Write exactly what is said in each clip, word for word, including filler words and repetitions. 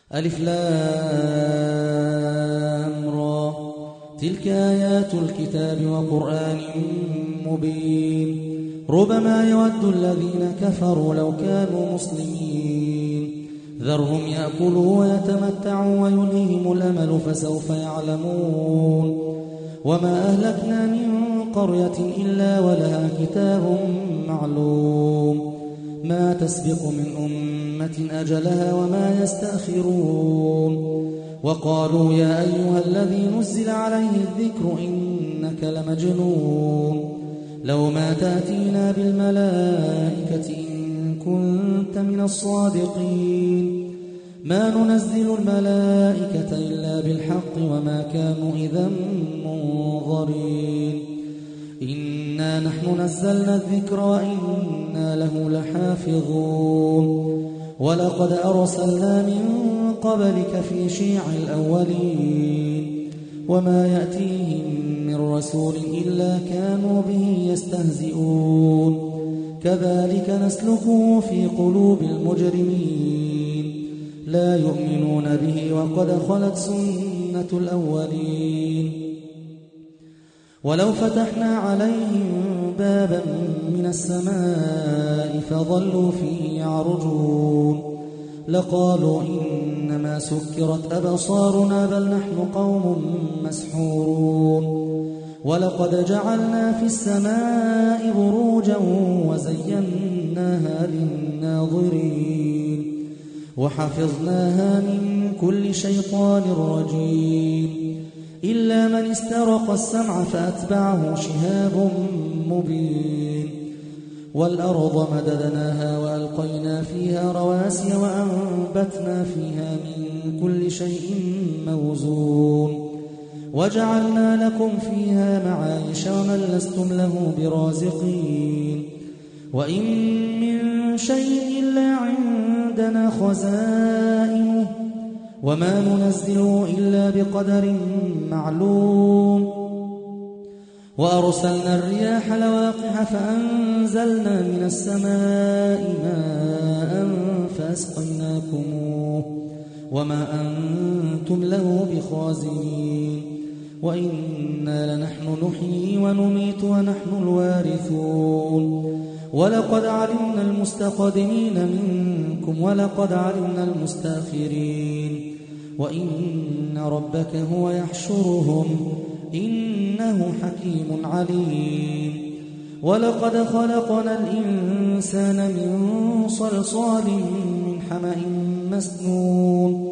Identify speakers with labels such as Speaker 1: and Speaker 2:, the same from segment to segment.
Speaker 1: ألف لام را تلك آيات الكتاب وقرآن مبين ربما يود الذين كفروا لو كانوا مسلمين ذرهم يأكلوا ويتمتعوا ويلههم الأمل فسوف يعلمون وما أهلكنا من قرية إلا ولها كتاب معلوم ما تسبق من أمة أجلها وما يستأخرون وقالوا يا أيها الذي نزل عليه الذكر إنك لمجنون لو ما تأتينا بالملائكة إن كنت من الصادقين ما ننزل الملائكة إلا بالحق وما كانوا إذا منظرين إنا نحن نزلنا الذكر وإنا له لحافظون ولقد أرسلنا من قبلك في شيع الأولين وما يأتيهم من رسول إلا كانوا به يستهزئون كذلك نسلكه في قلوب المجرمين لا يؤمنون به وقد خلت سنة الأولين ولو فتحنا عليهم بابا من السماء فظلوا فيه يعرجون لقالوا إنما سكرت أبصارنا بل نحن قوم مسحورون ولقد جعلنا في السماء بروجا وزيناها للناظرين وحفظناها من كل شيطان رجيم إلا من استرق السمع فأتبعه شهاب مبين والأرض مددناها وألقينا فيها رواسي وأنبتنا فيها من كل شيء موزون وجعلنا لكم فيها معايش ومن لستم له برازقين وإن من شيء إلا عندنا خزائنه وما ننزله إلا بقدر معلوم وأرسلنا الرياح لواقح فأنزلنا من السماء ماء فأسقيناكموه وما أنتم له بخازنين وإنا لنحن نحيي ونميت ونحن الوارثون ولقد علمنا المستقدمين منكم ولقد علمنا المستأخرين وإن ربك هو يحشرهم إنه حكيم عليم ولقد خلقنا الإنسان من صلصال من حمأ مسنون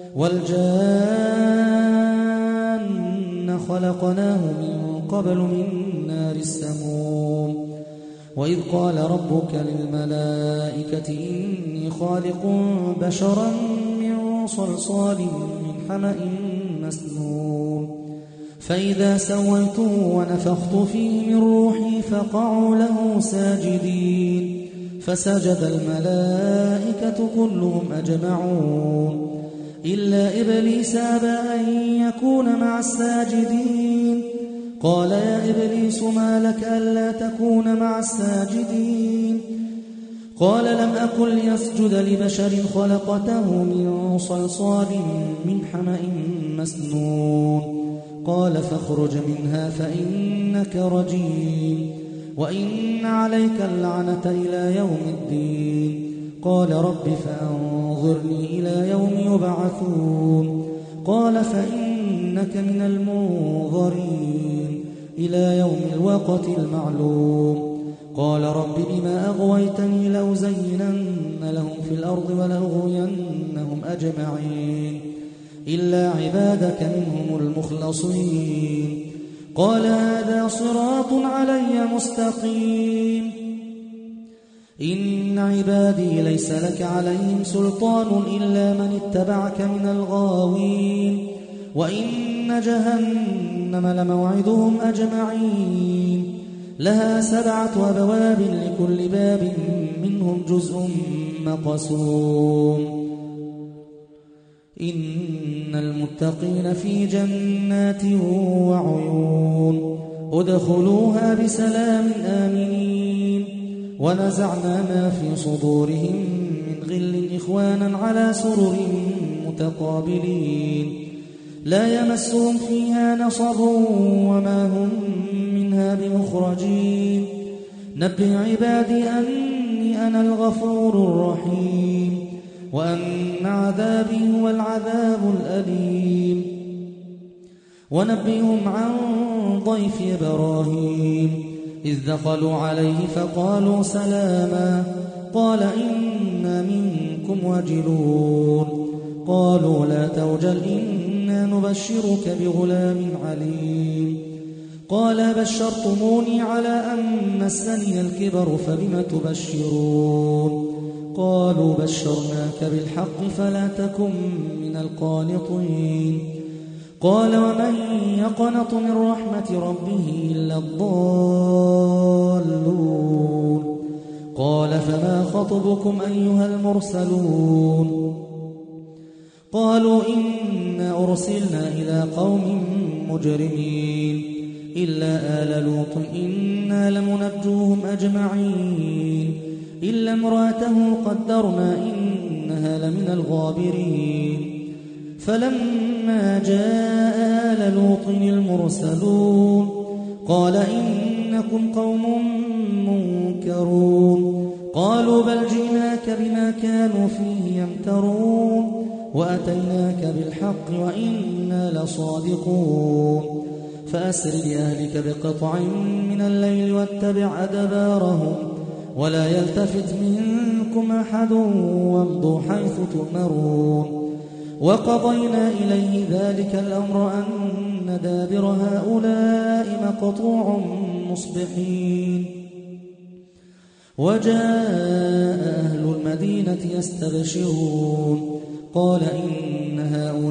Speaker 1: والجان خلقناه من قبل من نار السموم وإذ قال ربك للملائكة إني خالق بشرا من صلصال من حمأ مسنون فإذا سويته ونفخت فيه من روحي فقعوا له ساجدين فسجد الملائكة كلهم أجمعون إلا إبليس أبى أن يكون مع الساجدين قال يا إبليس ما لك ألا تكون مع الساجدين قال لم أكن ليسجد لبشر خلقته من صلصال من حمأ مسنون قال فاخرج منها فإنك رجيم وإن عليك اللعنة إلى يوم الدين قال رب فأنظرني إلى يوم يبعثون قال فإنك من المنظرين إلى يوم الوقت المعلوم قال رب بما أغويتني لأزينن لهم في الأرض ولأغوينهم أجمعين إلا عبادك منهم المخلصين قال هذا صراط علي مستقيم إن عبادي ليس لك عليهم سلطان إلا من اتبعك من الغاوين وإن جهنم لموعدهم أجمعين لها سبعة أبواب لكل باب منهم جزء مقسوم إن المتقين في جنات وعيون ادخلوها بسلام آمنين ونزعنا ما في صدورهم من غل إخوانا على سرر متقابلين لا يمسهم فيها نصب وما هم منها بمخرجين نبئ عبادي أني أنا الغفور الرحيم وأن عذابي هو العذاب الأليم ونبئهم عن ضيف إبراهيم إذ دخلوا عليه فقالوا سلاما قال إنا منكم وجلون قالوا لا توجل إنا نبشرك بغلام عليم قال بشرتموني على أن مسني الكبر فبم تبشرون قالوا بشرناك بالحق فلا تكن من القانطين قال ومن يقنط من رحمة ربه إلا الضالون قال فما خطبكم أيها المرسلون قالوا إنا أرسلنا إلى قوم مجرمين إلا آل لوط إنا لمنجوهم أجمعين إلا امرأته قدرنا إنها لمن الغابرين فلما جاء آل لوط المرسلون قال إنكم قوم منكرون قالوا بل جئناك بما كانوا فيه يمترون وأتيناك بالحق وإنا لصادقون فأسر بأهلك بقطع من الليل واتبع أدبارهم ولا يلتفت منكم أحد وامضوا حيث تؤمرون وقضينا إليه ذلك الأمر أن دابر هؤلاء مقطوع مصبحين وجاء أهل المدينة يستبشرون قال إن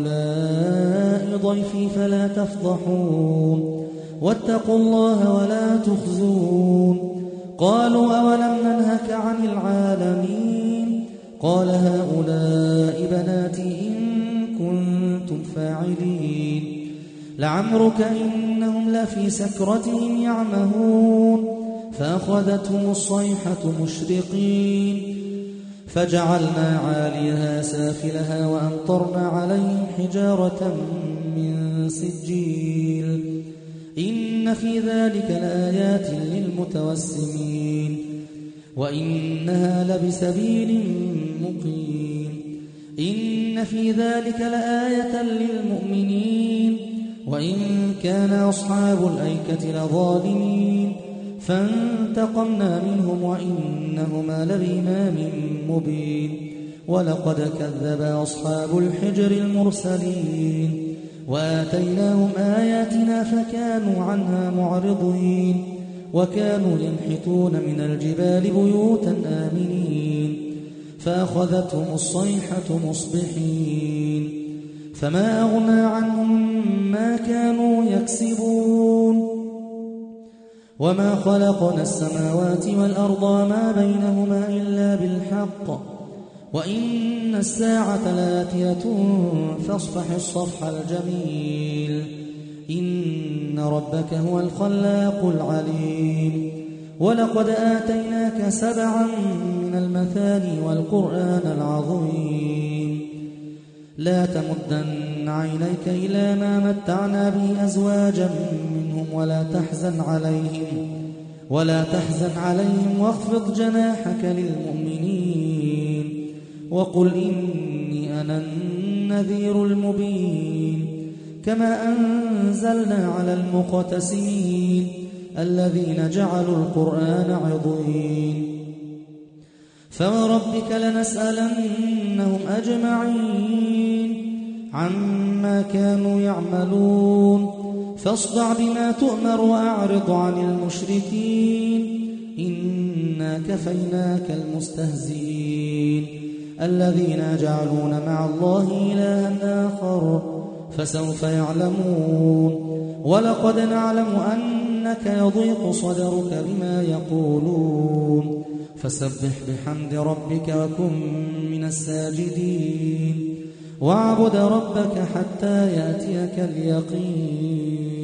Speaker 1: هؤلاء ضيفي فلا تفضحون واتقوا الله ولا تخزون قالوا أولم ننهك عن العالمين قال هؤلاء بناتي إن كنتم فاعلين لعمرك إنهم لفي سكرتهم يعمهون فأخذتهم الصيحة مشرقين فجعلنا عاليها سافلها وأمطرنا عليهم حجارة من سجيل إن في ذلك لآيات للمتوسمين وإنها لبسبيل مقيم إن في ذلك لآية للمؤمنين وإن كان أصحاب الأيكة لظالمين فانتقمنا منهم وإنهما لبإمام مبين ولقد كذب أصحاب الحجر المرسلين وآتيناهم آياتنا فكانوا عنها معرضين وكانوا ينحتون من الجبال بيوتا آمنين فأخذتهم الصيحة مصبحين فما أغنى عنهم ما كانوا يكسبون وما خلقنا السماوات والأرض ما بينهما إلا بالحق وإن الساعة لآتية فاصفح الصفح الجميل إن ربك هو الخلاق العليم ولقد آتيناك سبعا من المثاني والقرآن العظيم لا تمدن عينيك إلى ما متعنا به أزواجا منهم ولا تحزن عليهم ولا تحزن عليهم واخفض جناحك للمؤمنين وقل إني أنا النذير المبين كما أنزلنا على المقتسمين الذين جعلوا القرآن عضين فوربك لنسألنهم أجمعين عما كانوا يعملون فاصدع بما تؤمر وأعرض عن المشركين إنا كفيناك المستهزئين الذين يجعلون مع الله إلها آخر فسوف يعلمون ولقد نعلم أنك يضيق صدرك بما يقولون فسبح بحمد ربك وكن من الساجدين واعبد ربك حتى يأتيك اليقين.